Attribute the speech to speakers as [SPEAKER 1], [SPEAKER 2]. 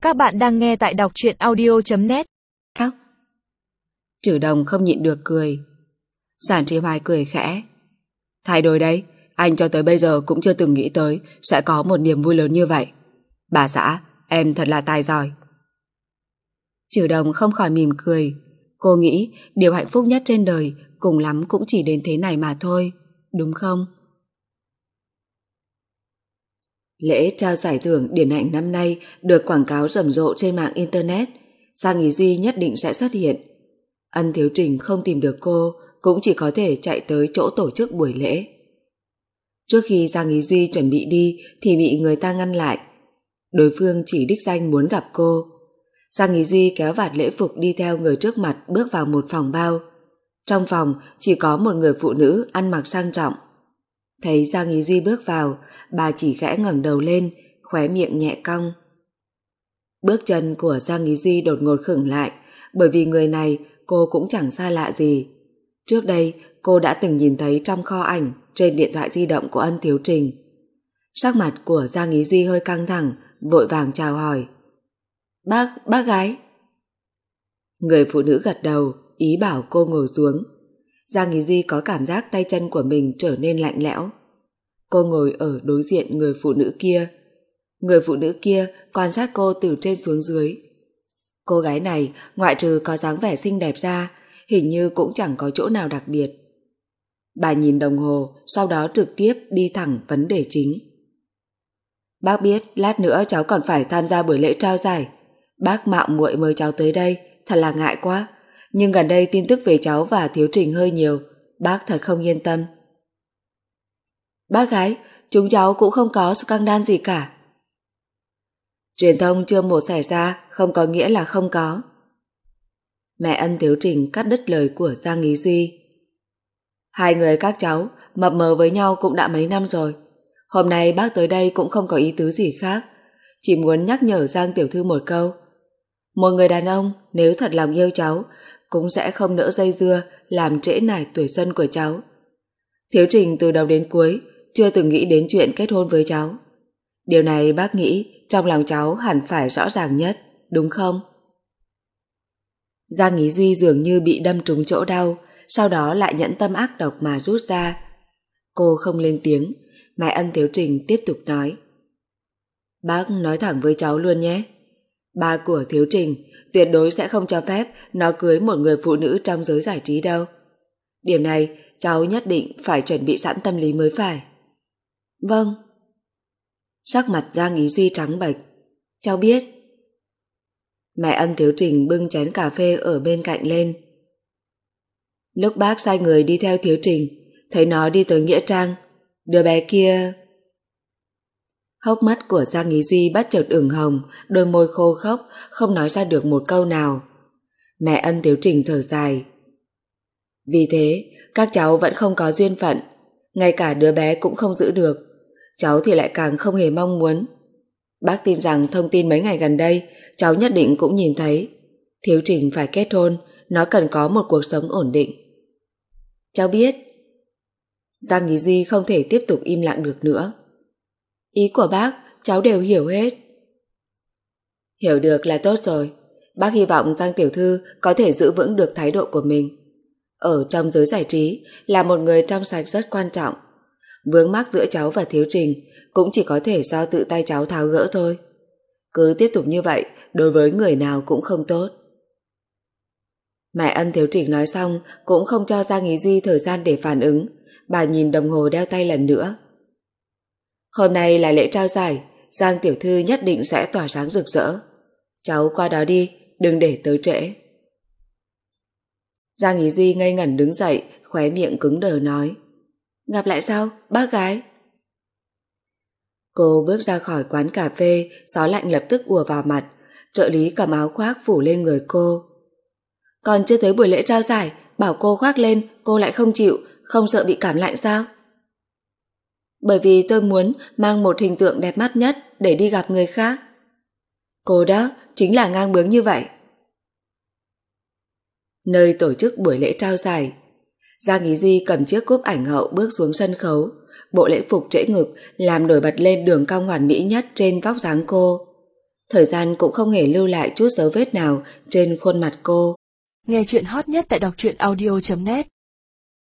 [SPEAKER 1] Các bạn đang nghe tại đọc truyện audio.net.
[SPEAKER 2] Trử Đồng không nhịn được cười. Giản Trí Hoài cười khẽ. Thay đổi đấy, anh cho tới bây giờ cũng chưa từng nghĩ tới sẽ có một niềm vui lớn như vậy. Bà xã, em thật là tài giỏi. Trử Đồng không khỏi mỉm cười. Cô nghĩ điều hạnh phúc nhất trên đời cùng lắm cũng chỉ đến thế này mà thôi, đúng không? Lễ trao giải thưởng điển hạnh năm nay được quảng cáo rầm rộ trên mạng Internet. Giang Ý Duy nhất định sẽ xuất hiện. Ân Thiếu Trình không tìm được cô, cũng chỉ có thể chạy tới chỗ tổ chức buổi lễ. Trước khi Giang Ý Duy chuẩn bị đi thì bị người ta ngăn lại. Đối phương chỉ đích danh muốn gặp cô. Giang Ý Duy kéo vạt lễ phục đi theo người trước mặt bước vào một phòng bao. Trong phòng chỉ có một người phụ nữ ăn mặc sang trọng. Thấy Giang Ý Duy bước vào, bà chỉ khẽ ngẩng đầu lên, khóe miệng nhẹ cong. Bước chân của Giang Ý Duy đột ngột khựng lại, bởi vì người này cô cũng chẳng xa lạ gì. Trước đây cô đã từng nhìn thấy trong kho ảnh trên điện thoại di động của Ân Thiếu Trình. Sắc mặt của Giang Ý Duy hơi căng thẳng, vội vàng chào hỏi. Bác gái. Người phụ nữ gật đầu, ý bảo cô ngồi xuống. Giang Ý Duy có cảm giác tay chân của mình trở nên lạnh lẽo. Cô ngồi ở đối diện người phụ nữ kia. Người phụ nữ kia quan sát cô từ trên xuống dưới. Cô gái này ngoại trừ có dáng vẻ xinh đẹp ra, hình như cũng chẳng có chỗ nào đặc biệt. Bà nhìn đồng hồ, sau đó trực tiếp đi thẳng vấn đề chính. Bác biết lát nữa cháu còn phải tham gia buổi lễ trao giải. Bác mạo muội mời cháu tới đây, thật là ngại quá. Nhưng gần đây tin tức về cháu và Thiếu Trình hơi nhiều, bác thật không yên tâm. Bác gái, chúng cháu cũng không có scandal gì cả. Truyền thông chưa mổ xẻ ra không có nghĩa là không có. Mẹ Ân Thiếu Trình cắt đứt lời của Giang Ý Duy. Hai người các cháu mập mờ với nhau cũng đã mấy năm rồi. Hôm nay bác tới đây cũng không có ý tứ gì khác, chỉ muốn nhắc nhở Giang tiểu thư một câu. Một người đàn ông nếu thật lòng yêu cháu cũng sẽ không nỡ dây dưa làm trễ nải tuổi xuân của cháu. Thiếu Trình từ đầu đến cuối chưa từng nghĩ đến chuyện kết hôn với cháu. Điều này bác nghĩ trong lòng cháu hẳn phải rõ ràng nhất, đúng không? Giang Ý Duy dường như bị đâm trúng chỗ đau, sau đó lại nhẫn tâm ác độc mà rút ra. Cô không lên tiếng, mẹ Ân Thiếu Trình tiếp tục nói. Bác nói thẳng với cháu luôn nhé. Ba của Thiếu Trình tuyệt đối sẽ không cho phép nó cưới một người phụ nữ trong giới giải trí đâu. Điểm này cháu nhất định phải chuẩn bị sẵn tâm lý mới phải. Vâng. Sắc mặt Giang Ý Duy trắng bệch. Cháu biết. Mẹ Ân Thiếu Trình bưng chén cà phê ở bên cạnh lên. Lúc bác sai người đi theo Thiếu Trình, thấy nó đi tới Nghĩa Trang, đứa bé kia... Hốc mắt của Giang Ý Duy bắt chợt ửng hồng, đôi môi khô khốc, không nói ra được một câu nào. Mẹ Ân Thiếu Trình thở dài. Vì thế, các cháu vẫn không có duyên phận, ngay cả đứa bé cũng không giữ được. Cháu thì lại càng không hề mong muốn. Bác tin rằng thông tin mấy ngày gần đây, cháu nhất định cũng nhìn thấy. Thiếu Trình phải kết hôn, nó cần có một cuộc sống ổn định. Cháu biết. Giang Ý Duy không thể tiếp tục im lặng được nữa. Ý của bác, cháu đều hiểu hết. Hiểu được là tốt rồi. Bác hy vọng Giang tiểu thư có thể giữ vững được thái độ của mình. Ở trong giới giải trí là một người trong sạch rất quan trọng. Vướng mắc giữa cháu và Thiếu Trình cũng chỉ có thể do tự tay cháu tháo gỡ thôi. Cứ tiếp tục như vậy, đối với người nào cũng không tốt. Mẹ Ân Thiếu Trình nói xong cũng không cho Giang Ý Duy thời gian để phản ứng. Bà nhìn đồng hồ đeo tay lần nữa. Hôm nay là lễ trao giải, Giang tiểu thư nhất định sẽ tỏa sáng rực rỡ. Cháu qua đó đi, đừng để tới trễ. Giang Ý Duy ngây ngẩn đứng dậy, khóe miệng cứng đờ nói. Gặp lại sau, bác gái. Cô bước ra khỏi quán cà phê, gió lạnh lập tức ùa vào mặt. Trợ lý cầm áo khoác phủ lên người cô. Còn chưa tới buổi lễ trao giải, bảo cô khoác lên, cô lại không chịu, không sợ bị cảm lạnh sao? Bởi vì tôi muốn mang một hình tượng đẹp mắt nhất để đi gặp người khác. Cô đó chính là ngang bướng như vậy. Nơi tổ chức buổi lễ trao giải, Giang Ý Duy cầm chiếc cúp ảnh hậu bước xuống sân khấu. Bộ lễ phục trễ ngực làm nổi bật lên đường cong hoàn mỹ nhất trên vóc dáng cô. Thời gian cũng không hề lưu lại chút dấu vết nào trên khuôn mặt cô.
[SPEAKER 1] Nghe chuyện hot nhất tại đọc truyện audio.net